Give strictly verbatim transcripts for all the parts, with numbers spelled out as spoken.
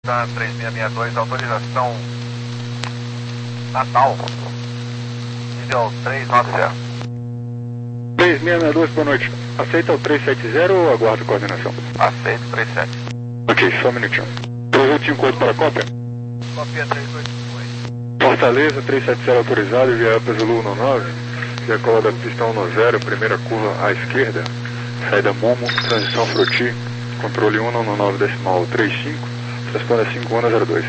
Tá, três seis seis dois, autorização Natal, nível três nove zero. três seis seis dois, boa noite. Aceita o três sete zero ou aguardo coordenação? Aceito, três sete. Ok, só um minutinho. três oito cinco oito para a cópia? Cópia três oito cinco oito. Fortaleza, três sete zero autorizado, via Zulu um nove, via cola da pista um zero, primeira curva à esquerda, saída Momo, transição Froti, controle um nove decimal trinta e cinco, responde a cinco um zero dois.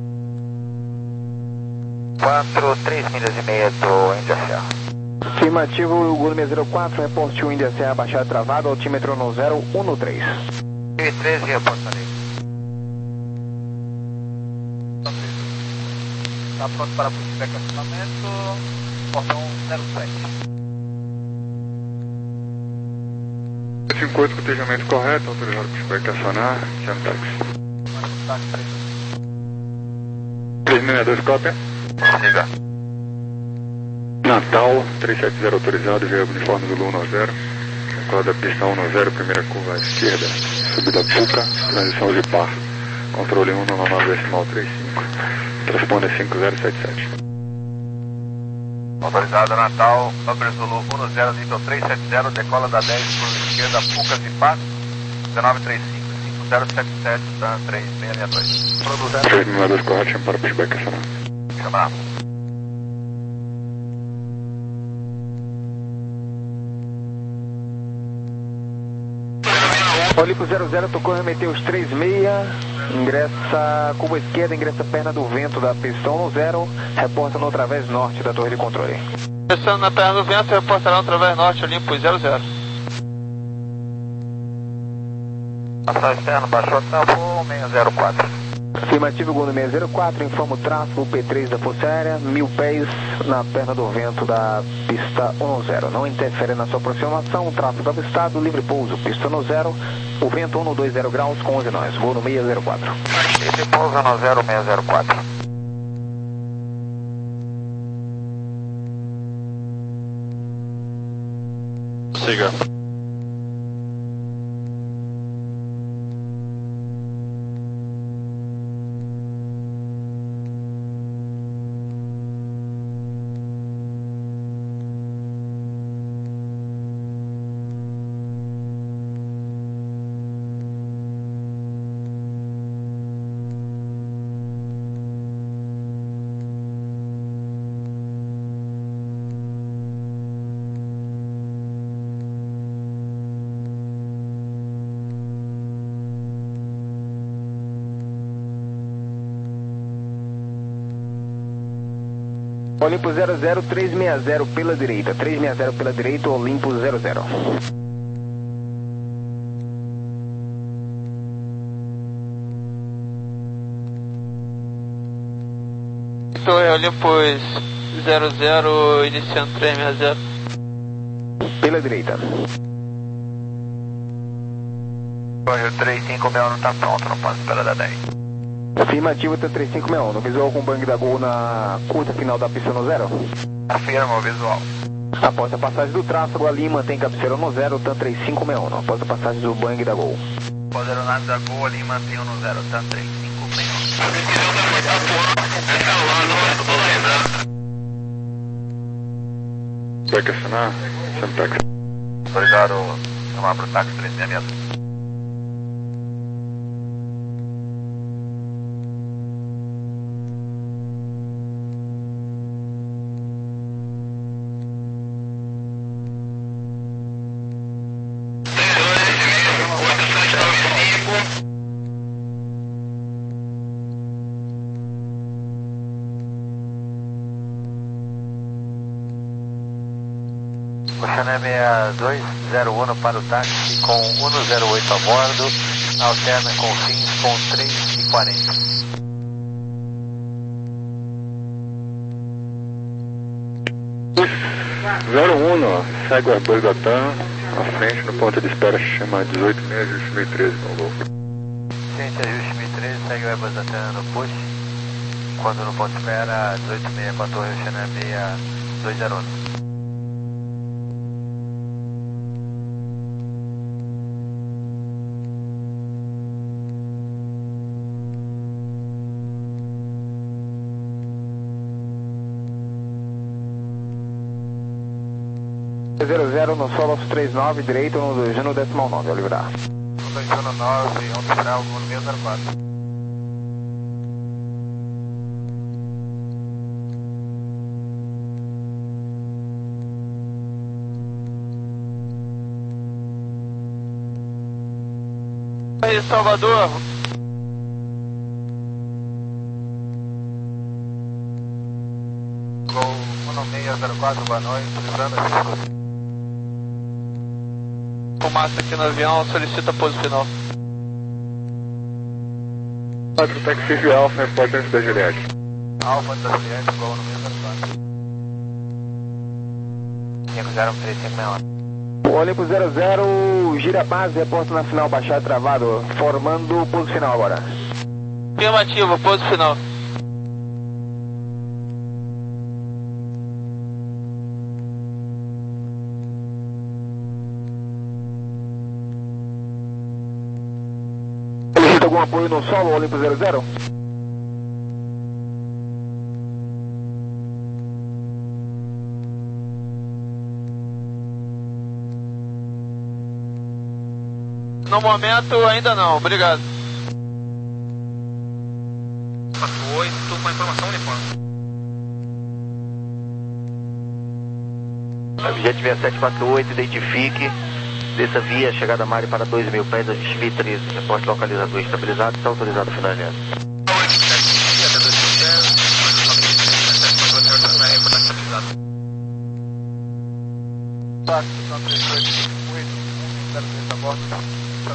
quatro, três milhas e meia do Índia Serra. Afirmativo, Gurme zero quatro, reporte um Índia Serra, baixada travada, altímetro um zero um três. mil e treze, reportarei. Está pronto para pushback acionamento, portão zero sete. cinco oito, cotejamento correto, autorizado pushback acionar, chama táxi. três seis seis dois, cópia? Siga. Natal, três sete zero autorizado, via uniforme Zulu um zero, cola da pista um zero, primeira curva à esquerda, subida Puca, transição de par, controle um nove decimal trinta e cinco, responde a cinco zero sete sete. Autorizado Natal, Uber Zulu um zero, nível três sete zero, decola da dez, curva esquerda, Puca de par, dezenove trinta e cinco, cinco zero sete sete, Dan três seis seis dois. Produzendo. três seis seis dois correto, chama para pushback acionar. Chamar. Olimpo zero zero, tocou remeter os três seis, ingressa curva esquerda, ingressa perna do vento da pista um zero, reporta no través norte da torre de controle. Ingressando na perna do vento, reportará no través norte, Olimpo zero zero. Passagem externo, baixou o tempo, seis zero quatro. Afirmativo, Gol seis zero quatro, informa o tráfego P três da Força Aérea, mil pés na perna do vento da pista um zero. Não interfere na sua aproximação, o tráfego avistado, livre pouso, pista um zero, o vento cento e vinte graus com onze nós, voo no seis zero quatro. Livre pouso um zero seis zero quatro. Siga. Olimpo zero zero, três seis zero pela direita, três seis zero pela direita, Olimpo zero zero. Torre Olympus zero zero, iniciando três seis zero. Pela direita. Torre três cinco seis um não está pronto, não pode esperar da dez. Afirmativo, T três cinco seis um, no visual com bang da Gol na curta final da pista no zero. Afirma o visual. Após a passagem do tráfego, a linha mantém cabeceira no zero, T três cinco seis um, após a passagem do bang da Gol. Após a aeronave da Gol, ali mantém no zero, T três cinco seis um. Vai acionar, chama táxi. Autorizado, chamar para o táxi três seis seis dois. Oceané seis dois zero um para o táxi com um zero oito a bordo, alterna com fins com três e quarenta. zero um, segue o Airbus da TAM, à frente no ponto de espera chama dezoito seis, ajuste mil e treze, no gol. Ciente, ajuste mil e treze, segue o Airbus da TAM no push, quando no ponto de espera dezoito seis com a torre Oceané seis dois zero um. zero zero no solo trinta e nove, direito no Juno decimal nove, ao livrar. dois Juno nove, um final, no meio zero quatro. Aí, Salvador. Gol um seis zero quatro, boa noite, lembrando aqui. Fumaça aqui no avião, solicita pouso final. quatro taxi Alfa, repórter antes da Juliette. Alfa da Juliette, gol no meio zero quatro. cinco zero três cinco seis. Olimpo zero zero, gira a base, reporta na final, baixado travado, formando o pouso final agora. Afirmativo, pouso final. Solicita algum apoio no solo, Olimpo zero zero? No momento, ainda não, obrigado. quatro oito, com a informação uniforme. Jet seis sete quatro oito, identifique. Desça via, chegada Mari para dois mil pés, a X V treze. Reporte localizador estabilizado, está autorizado a finalizar. Táxi, são três oito cinco oito, zero três da borda.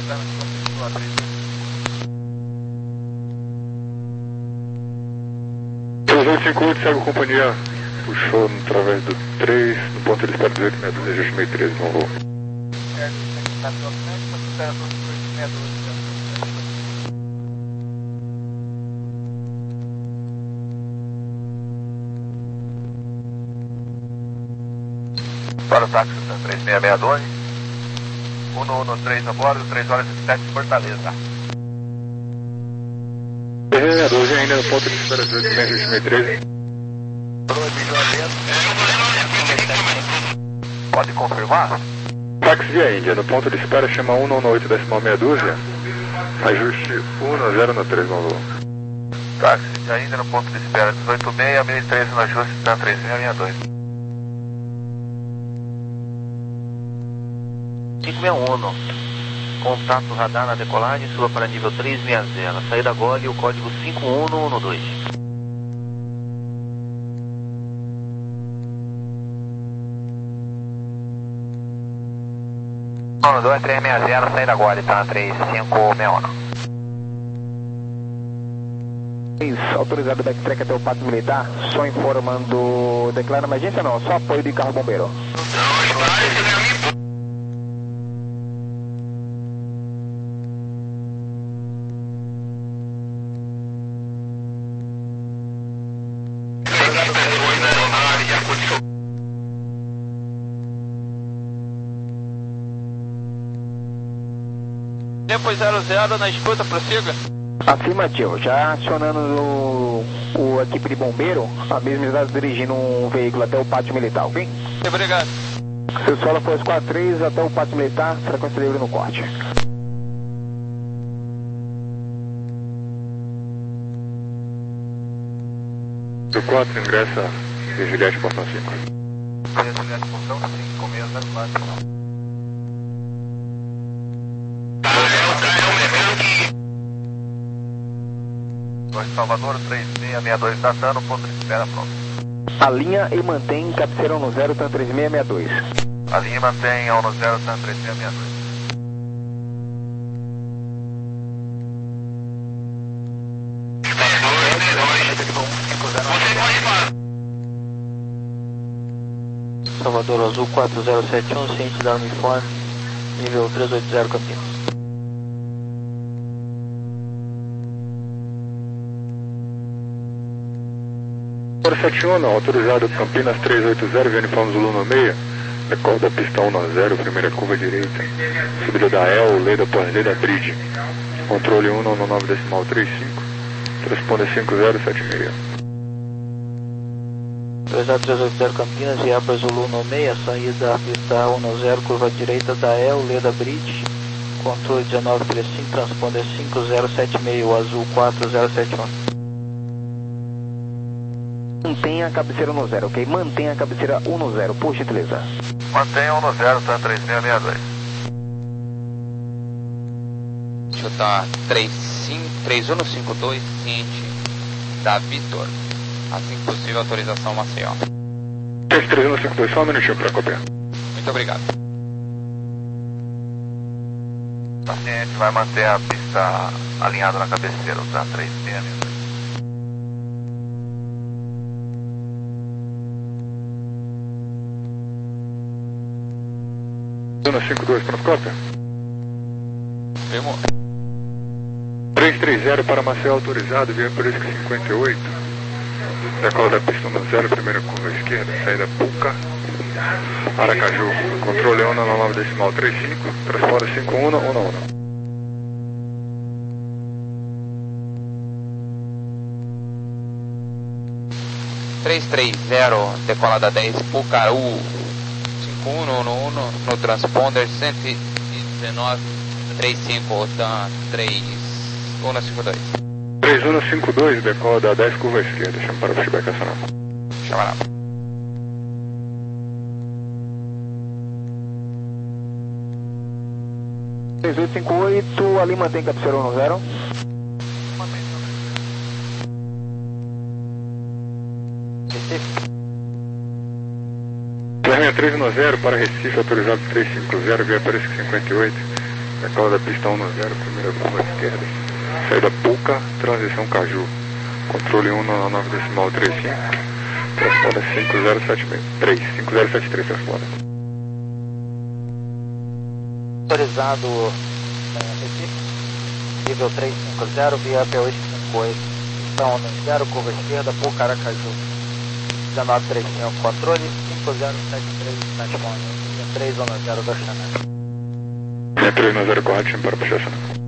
três oito cinco oito, segue a companhia. Puxou através do três, no ponto de espera dezoito sessenta e dois, desejo meio treze, não vou. Para o táxi três seis seis dois, um um três a bordo, três horas e sete, Fortaleza. três seis seis dois ainda no ponto de espera dezoito, desejo meio treze. Pode confirmar? Táxi via Índia, no ponto de espera, chama um um oito decimal meia dúzia, ajuste um zero no três, não vou. Táxi ainda no ponto de espera, dezoito seis, mil e treze no ajuste, tá três seis seis dois. cinco seis um, contato radar na decolagem, suba para nível três seis zero, saída Gole, o código cinco um um um dois. um dois três seis zero, saída Gole, tá três cinco seis um. Autorizado o backtrack até o Pato Militar, só informando, declara emergência não, só apoio de carro bombeiro. Depois zero zero na escuta, prossiga. Afirmativo, já acionando o, o equipe de bombeiro, a mesma está dirigindo um veículo até o pátio militar, ok? Obrigado. Seu solo foi quatro três até o pátio militar, frequência livre no corte. Do quatro, ingressa de Juliette, portão cinco. Juliette, portão cinco seis zero quatro. Salvador três seis seis dois, datando, ponto de espera pronto. A linha e mantém cabeceira no zero, TAM três seis seis dois. A linha mantém um zero, TAM três seis seis dois. Salvador Azul quatro zero sete um, ciente da uniforme, nível três oito zero Campinas. sete um, autorizado Campinas três oito zero, via uniforme Zulu no meio, decorre da pista um zero, primeira curva direita, subida da E L, lei da pós-lei da Bridge, controle um nove decimal trinta e cinco, transponder cinco zero sete seis. Autorizado três oito zero Campinas, Iapa Zulu no meia, saída pista um zero, curva direita da El, Leda Bridge, controle dezenove trinta e cinco, transponder cinco zero sete seis, azul quatro zero sete um. Mantenha a cabeceira no zero, ok? Mantenha a cabeceira um no zero, por gentileza. Mantenha um no zero, tá três seis seis dois. Deixa eu dar três um cinco dois, ciente da Vitor. Assim que possível, autorização Maceió. três um cinco dois, só um minutinho para copiar. Muito obrigado. O paciente vai manter a pista alinhada na cabeceira, tá três seis seis dois. Zona cinco dois, pronto, cópia? Firmou. três três zero para Maceió autorizado, via Prisco cinquenta e oito. Decola da pista um zero, primeira curva esquerda, saída Puca, Aracaju. Controle ONA na nove decimal trinta e cinco, transporte cinco um, ONA, ONA, ONA. três três zero, decola da dez, Pucaru. cinco um um um no transponder cento e dezenove trinta e cinco, OTAN três um cinco dois. três um cinco dois, decola da dez, curva esquerda, chama para o feedback acionado. Chama lá. três oito cinco oito, ali mantém cabeceira um no zero. Terminha três um zero para Recife, autorizado três cinco zero, via Prisco cinquenta e oito. Decola da pista um zero, primeira curva esquerda, saída Puca, transição Caju. Controle um na nove decimal trinta e cinco, transporta cinco zero sete três, cinco zero sete três, transporta. Autorizado é, Recife, nível três cinco zero, via P oito cinco oito. Então, um zero, curva esquerda, Puca, Aracaju. dezenove trinta e cinco, controle cinco zero sete três, transponder três um zero da Chanel. Linha três um zero, correto, chama para puxar acionado.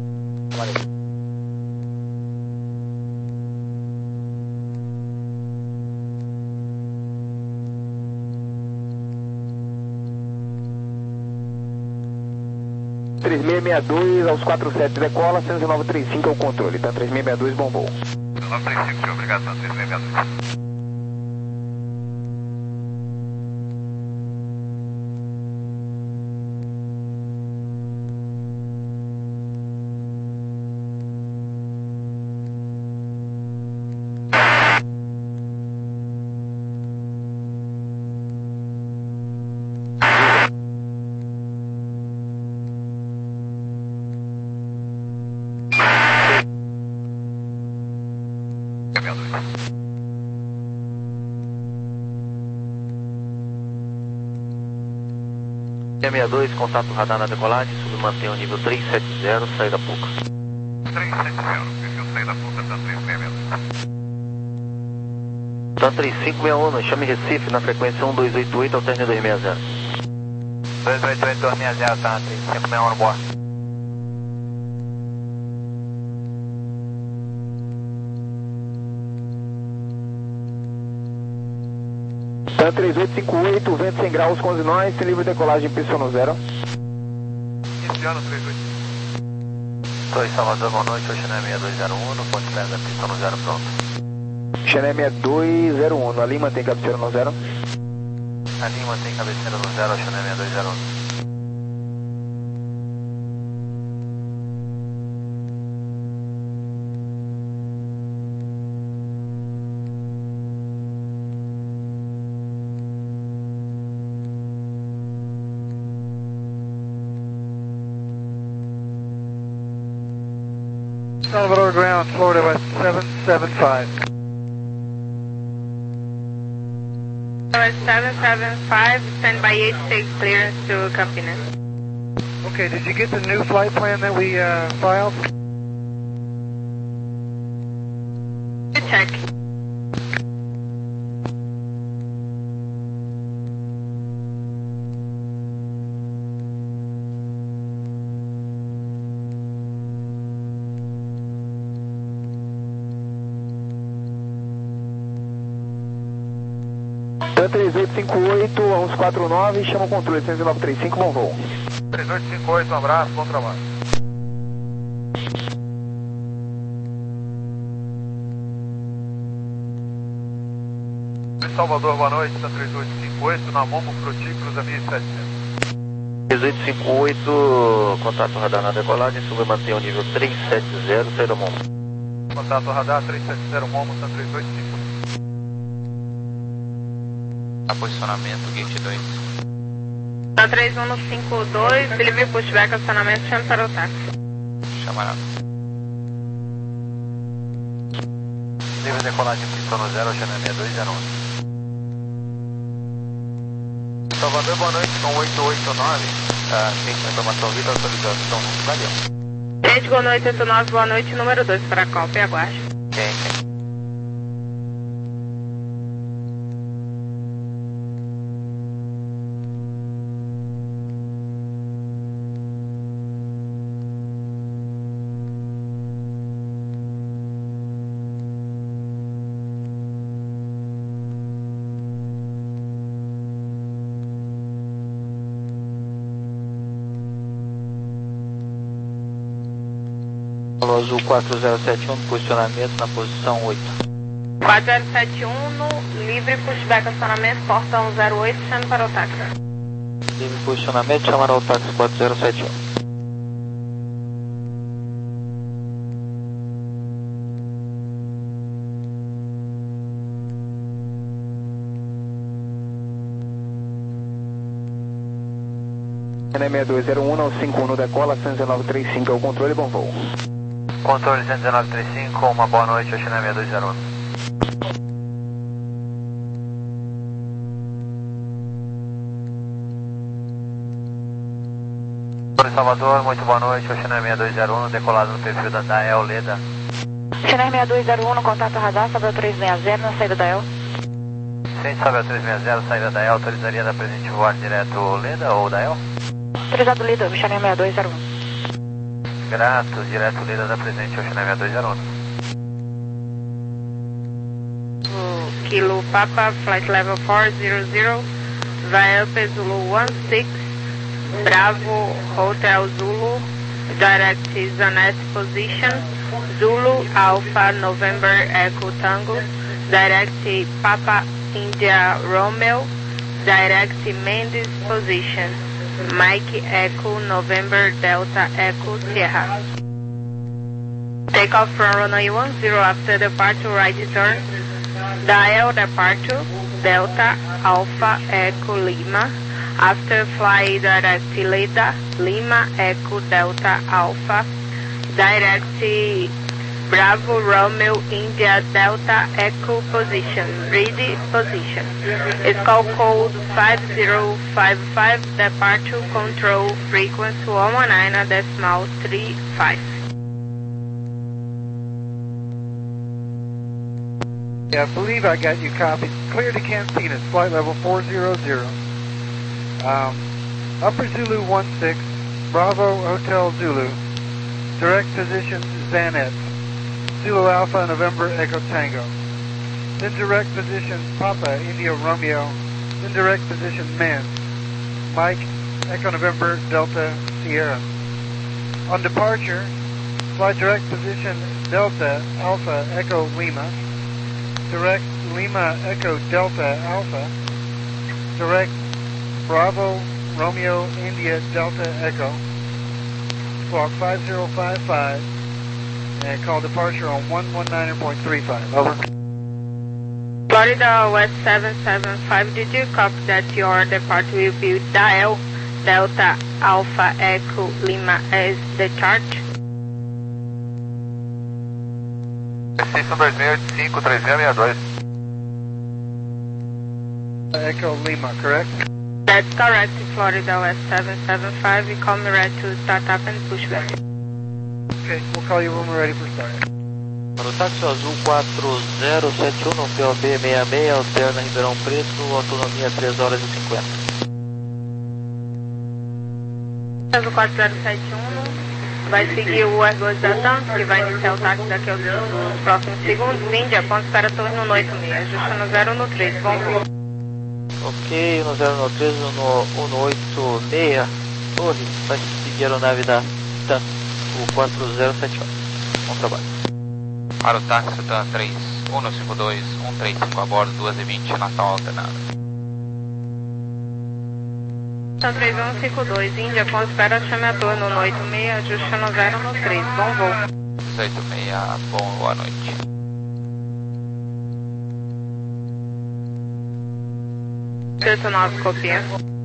três seis seis dois aos quatro sete decola, cento e nove trinta e cinco é o controle, tá? três seis seis dois, bom voo. nove três cinco, senhor, obrigado, tá três seis seis dois. sessenta e dois, contato radar na decolagem, submantém o nível três sete zero, saída Puca. três sete zero, perfil saída Puca, tá três seis seis dois. Tá três cinco seis um, chame Recife na frequência um dois oito oito, alterne dois seis zero. dois oito oito, dois seis zero, tá três cinco seis um no bordo. Tá três oito cinco oito, vento cem graus com os nós, sem livre decolagem, pista no zero. Iniciando três oito cinco. Oi, Salvador, boa noite, hoje é seis dois zero um, no ponto pé da pista no zero, pronto. Xané seis dois zero um, ali mantém cabeceira no zero. Ali mantém cabeceira no zero, Xané seis dois zero um. Salvador ground, Florida West seven seven five. seven seven five, stand by eight six, clearance to Campinas. Okay, did you get the new flight plan that we uh, filed? Good check. três oito cinco oito, onze quatro nove, chama o controle seis nove três cinco, bom voo. três oito cinco oito, um abraço, bom trabalho. Salvador, boa noite, está três oito cinco oito, na Momo Froti, cruza mil e setecentos. três oito cinco oito, contato radar na decolagem, suba e mantenha o nível três sete zero, saída Momo. Contato radar três sete zero, Momo, está três oito cinco oito. Posicionamento, gate dois. Tá três um cinco dois, delivery pushback, acionamento, chame para o táxi. Chamará. Nível decolagem pista no zero, chame seis dois zero um. Salvador, boa noite, são oito oito nove. Ah, tem informação viva, autorização, valeu. Gente, boa noite, oito nove, boa noite, número dois para a Copa e aguarde. Quem, quem? Azul quatro zero sete um, posicionamento na posição oito. quatro zero sete um, livre pushback, acionamento, porta um zero oito, chame para o táxi. Livre posicionamento, chamará o táxi quatro zero sete um. N seis dois zero um, não cinco um no decola, cento e nove três cinco é o controle, bom voo. Controle cento e nove três cinco, uma boa noite, China seis dois zero um. Salvador, muito boa noite, China seis dois zero um, decolado no perfil da Dael Leda. China seis dois zero um, no contato radar, Sabel três seis zero, na saída da E L. Sim, Sabel três seis zero, saída da E L, autorizaria da presente voar direto Leda ou da E L? Autorizado Leda, China seis dois zero um. Grato, direto Leda da presente, China seis dois zero um. Kilo Papa, flight level four zero zero, via Zulu one six, Bravo Hotel Zulu, direct Zanes position, Zulu Alpha November Echo Tango, direct Papa India Romeo, direct Mendes position, Mike Echo November Delta Echo Sierra. Take off from runway one zero after departure, right turn. Dial departure, Delta Alpha Echo Lima. After fly direct Leda, Lima Echo Delta Alpha. Direct Bravo Romeo India Delta Echo position. Ready position. Skull code five zero five five, departure control frequency one one nine decimal three five. Yeah, I believe I got you copied. Clear to Cantinas, flight level four zero zero. Um, Upper Zulu one six, Bravo Hotel Zulu. Direct position Zanet. Zulu Alpha November Echo Tango. Then direct position Papa India Romeo. Then direct position Man. Mike Echo November Delta Sierra. On departure, fly direct position Delta Alpha Echo Lima. Direct Lima Echo Delta Alpha. Direct Bravo Romeo India Delta Echo. Squawk five zero five five. And call departure on one one nine point three five. Over. Florida West seven seven five, did you copy that your departure will be dial Delta Alpha Echo Lima as the chart? Precision dois seis oito cinco, três seis seis dois. Echo Lima, correct? That's correct, Florida West seven seven five. You call me ready to start up and push back. Okay, we'll call you when we're ready for start. Para o táxi azul quatro zero sete um, no P O B seis seis, alterna Ribeirão Preto, autonomia três horas e cinquenta. Azul quatro zero sete um, vai seguir o Airbus da TAM, que vai iniciar o táxi daqui aos próximos segundos. Índia, ponto espera torno no oito seis, ajusta no zero no três, bom voo. Ok, um zero nove três, um um oito seis, Torre, vai seguir a aeronave da TAM, o quatro zero sete um. Bom trabalho. Para o táxi TAM três um cinco dois, um três cinco a bordo, duas e vinte, Natal alternado. TAM três um cinco dois, Índia, com espera chame a torre no oito seis, ajuste no zero no três, bom voo. dezoito seis, bom, boa noite. oito nove, copia.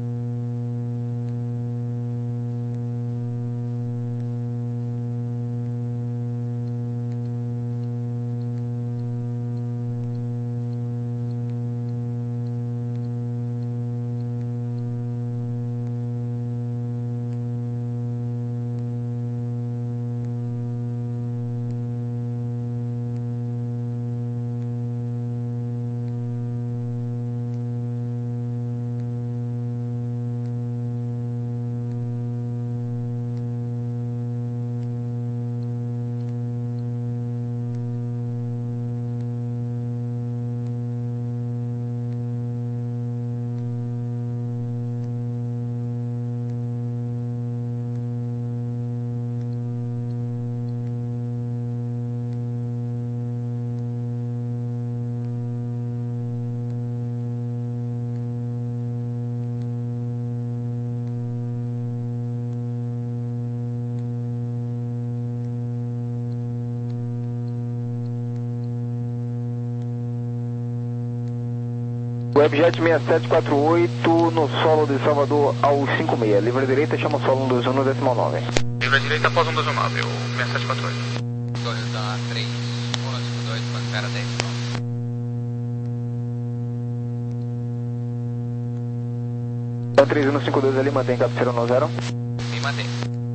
Webjet seis sete quatro oito no solo de Salvador ao cinco seis. Livre direita, chama o solo um dois um no decimal nove. Livre direita após um dois um nove, o seis sete quatro oito. dois da três um cinco dois, Pantera dez. TAM três um cinco dois ali, mantém cabeceira no zero. Me mantém.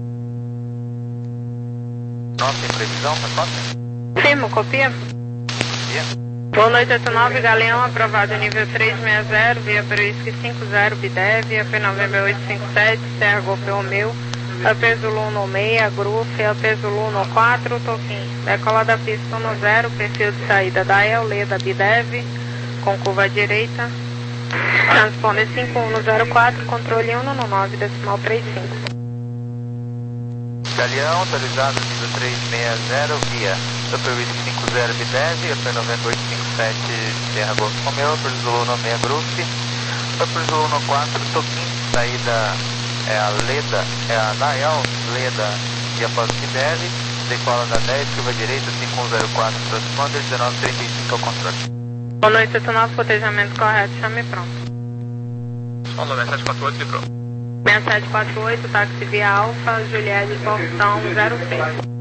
Não tem previsão, tá fácil? Firmo, copia. Copia. Boa noite, oito nove, Galeão, aprovado nível três seis zero, via Peruísque cinco zero, Bidé, via P November oito cinco sete, Serra Golf Romeu, A P Zulu no seis, Grufe, A P Zulu no quatro, Toquim. Decola da pista no zero, perfil de saída da El, Leda, Bidev, com curva à direita. Transponder cinco um no zero quatro, controle um no nove, decimal três cinco. Galeão, atualizado nível três seis zero, via Peruísque cinco zero, Bidé, via P November oito cinco sete, Serra Golf Romeu, A P Zulu no seis, Grufe, A P Zulu no quatro, Toquim. Saída é a Leda, é a Nael, Leda e após Bidé, decola da dez, curva direita, cinco um zero quatro, transponder dezenove trinta e cinco ao controle. Boa noite, oito nove, cotejamento correto, chame pronto. Solo seis sete quatro oito, livrou. seis sete quatro oito, táxi via Alfa, Juliette, portão zero seis.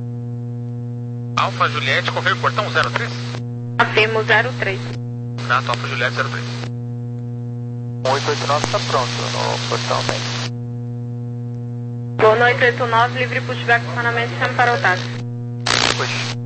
Alfa Juliette, confirme portão zero três. Afirmo zero três. Gato Alfa Juliette zero três. oito oito nove está pronto no portão dez. Boa noite, oito nove, livre pushback, funcionamento, chame para o táxi. Push.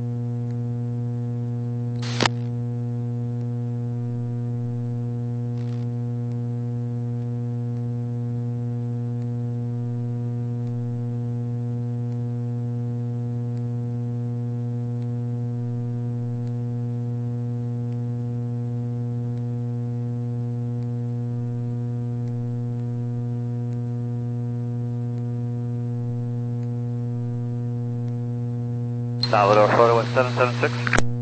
Salvador Photo one seven seven six.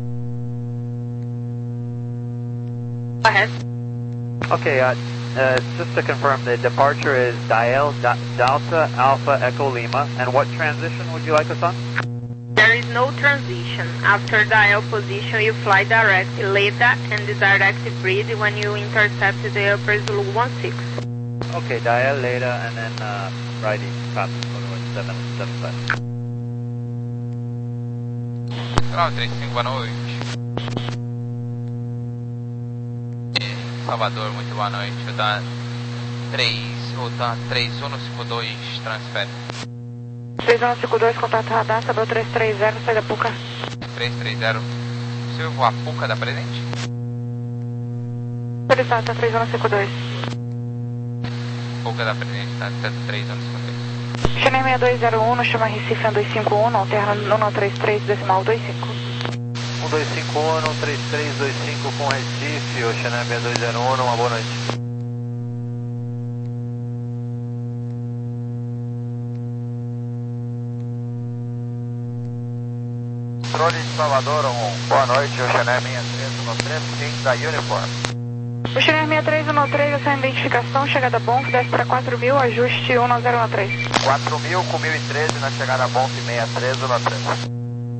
Go ahead. Okay, uh, uh, just to confirm, the departure is Dial, da, Delta, Alpha, Echo, Lima. And what transition would you like us on? There is no transition. After dial position, you fly direct Leda and the direct breed when you intercept the upper Zulu one six. Okay, Dial, Leda, and then uh, righty, copy, Photo one seven seven five. nove três cinco, boa noite. Salvador, muito boa noite. O Dan três, o Dan três um cinco dois, transfere. três um cinco dois, contato radar, Salvador três três zero, sai da Puca. três três zero, possível voar Puca da presente? Autorizado, três um cinco dois. Puca da presente, tá? três um cinco dois. Channel seis dois zero um, chama Recife um dois cinco um, alterna um três três, decimal dois cinco. um dois cinco um, três três dois cinco com Recife, Oceanária seis dois zero um, uma boa noite. Controle de Salvador, um, boa noite, Oceanária seis três um três, sim, da Uniform. Oceanária seis três um três, essa identificação, chegada bom, desce para quatro mil, ajuste um zero um três. quatro mil com mil e treze na chegada bom, seis três um três.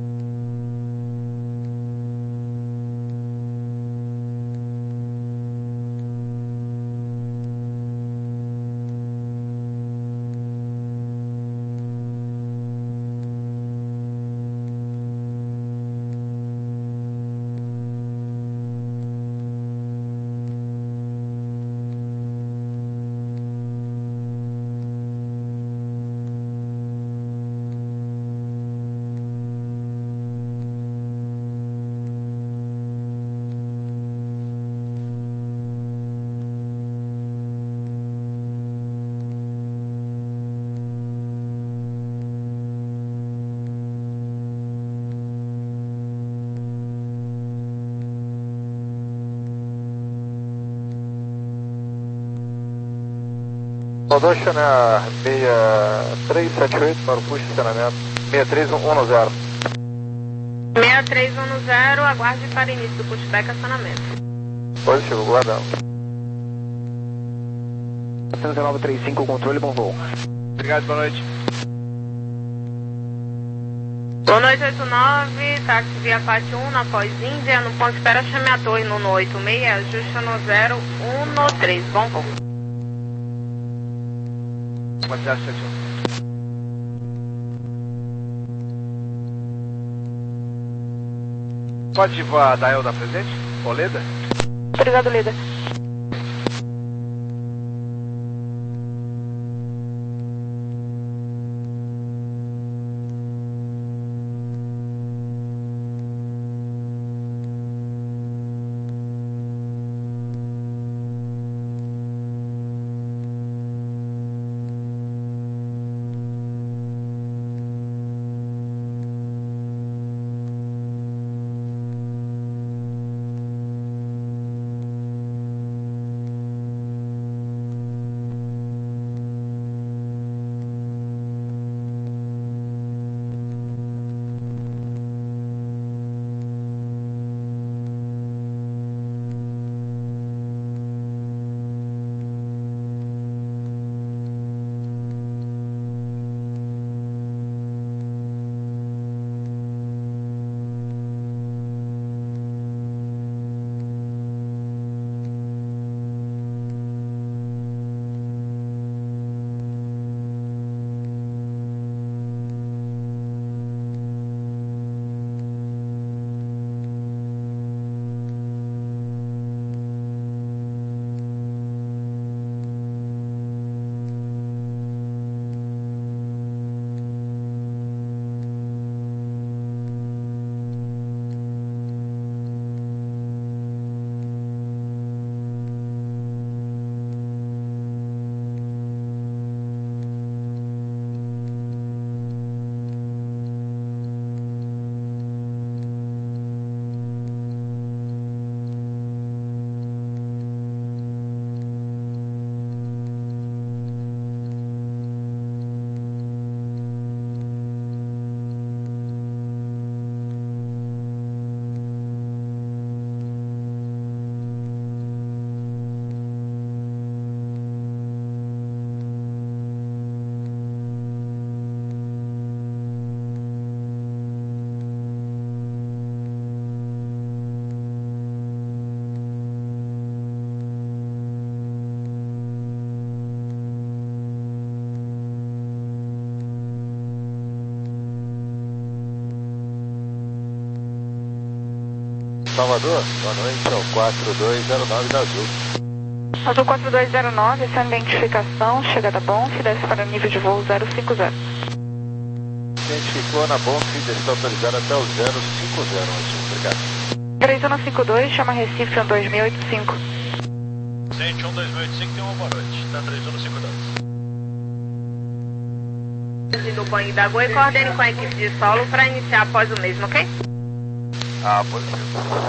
Salvador, Oceanária seis três sete oito para o push de estacionamento, seis três um zero. seis três um zero, aguarde para início do pushback acionamento. Positivo, guardamos. nove três cinco, controle, bom voo. Obrigado, boa noite. Boa noite, oito nove, táxi via Pátio um, na Pós Índia, no ponto espera, chame a torre no oito seis, ajuste no zero um três, bom voo. Pode voar a Dael da presente? Ou Leda? Obrigado, Leda. Salvador, boa noite, é o quatro dois zero nove da Azul. Azul quatro dois zero nove, essa identificação, chegada bom, se desce para nível de voo zero cinco zero. Identificou na Bonf, está autorizado até o zero cinco zero, Azul, obrigado. três um cinco dois, chama Recife um dois mil e oitenta e cinco. Gente, um dois mil e oitenta e cinco tem uma boa noite, tá três um cinco dois. Do banho da Goi, coordene com a equipe de solo para iniciar após o mesmo, ok? Ah, positivo.